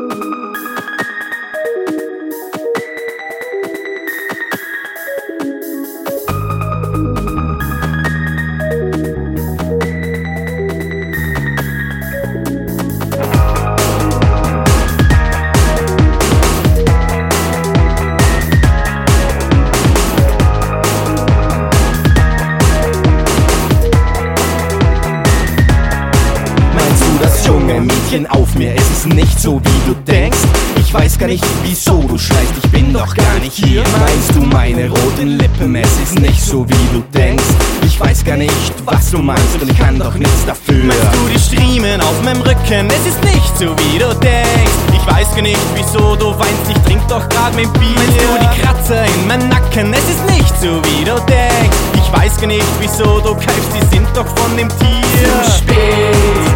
Mädchen auf mir, es ist nicht so wie du denkst. Ich weiß gar nicht wieso du schleichst, ich bin doch gar nicht hier. Meinst du meine roten Lippen, es ist nicht so wie du denkst. Ich weiß gar nicht was du meinst und ich kann doch nichts dafür. Meinst du die Striemen auf meinem Rücken, es ist nicht so wie du denkst. Ich weiß gar nicht wieso du weinst, ich trink doch grad mein Bier. Meinst du die Kratzer in meinem Nacken, es ist nicht so wie du denkst. Ich weiß gar nicht wieso du keifst, die sind doch von dem Tier. Zu spät,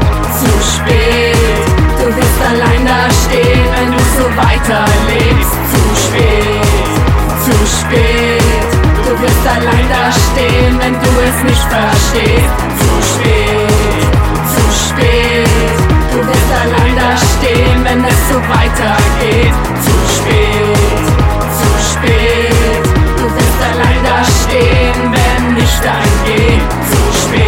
du wirst allein da stehen, wenn du so weiterlebst. Zu spät, du wirst allein da stehen, wenn du es nicht verstehst. Zu spät, du wirst allein da stehen, wenn es so weitergeht. Zu spät, du wirst allein da stehen, wenn nicht ein Geh. Zu spät.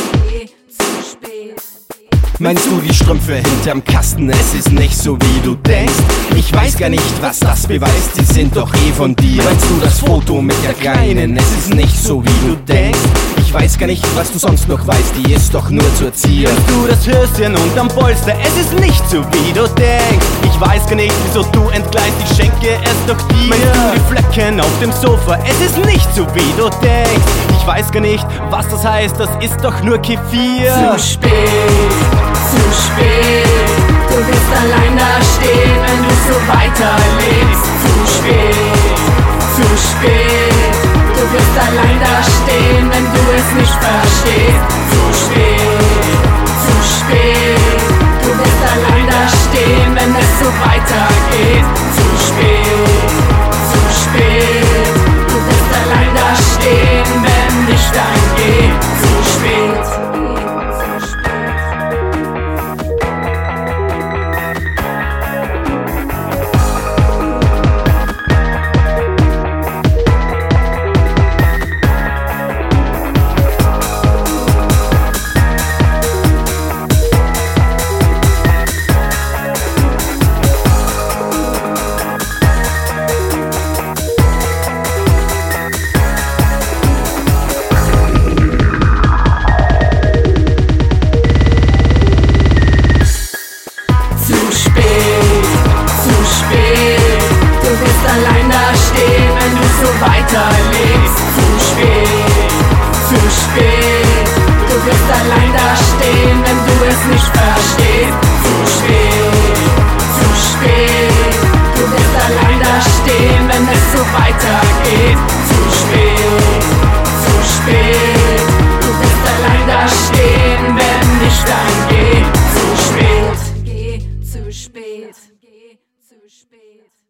Meinst du die Strümpfe hinterm Kasten, es ist nicht so wie du denkst? Ich weiß gar nicht, was das beweist, die sind doch eh von dir. Meinst du das Foto mit der Kleinen, es ist nicht so wie du denkst? Ich weiß gar nicht, was du sonst noch weißt, die ist doch nur zu erziehen. Meinst du das Höschen unterm Polster, es ist nicht so wie du denkst? Ich weiß gar nicht, wieso du entgleist, ich schenke es doch dir. Meinst du die Flecken auf dem Sofa, es ist nicht so wie du denkst? Ich weiß gar nicht, was das heißt, das ist doch nur Kefir. Zu spät, du wirst allein da stehen, wenn du so weiterlebst. Zu spät, du wirst allein da stehen, wenn du es nicht verstehst. Zu spät, du wirst allein da stehen, wenn es so weitergeht. Zu spät, du wirst allein da stehen, wenn nicht ein Geh. Zu spät. Allein da stehen, wenn du so weiterlebst. Zu spät, du wirst allein da stehen, wenn du es nicht verstehst. Zu spät, du wirst allein da stehen, wenn es so weitergeht. Zu spät, du wirst allein da stehen, wenn nicht ein Geh. Zu spät.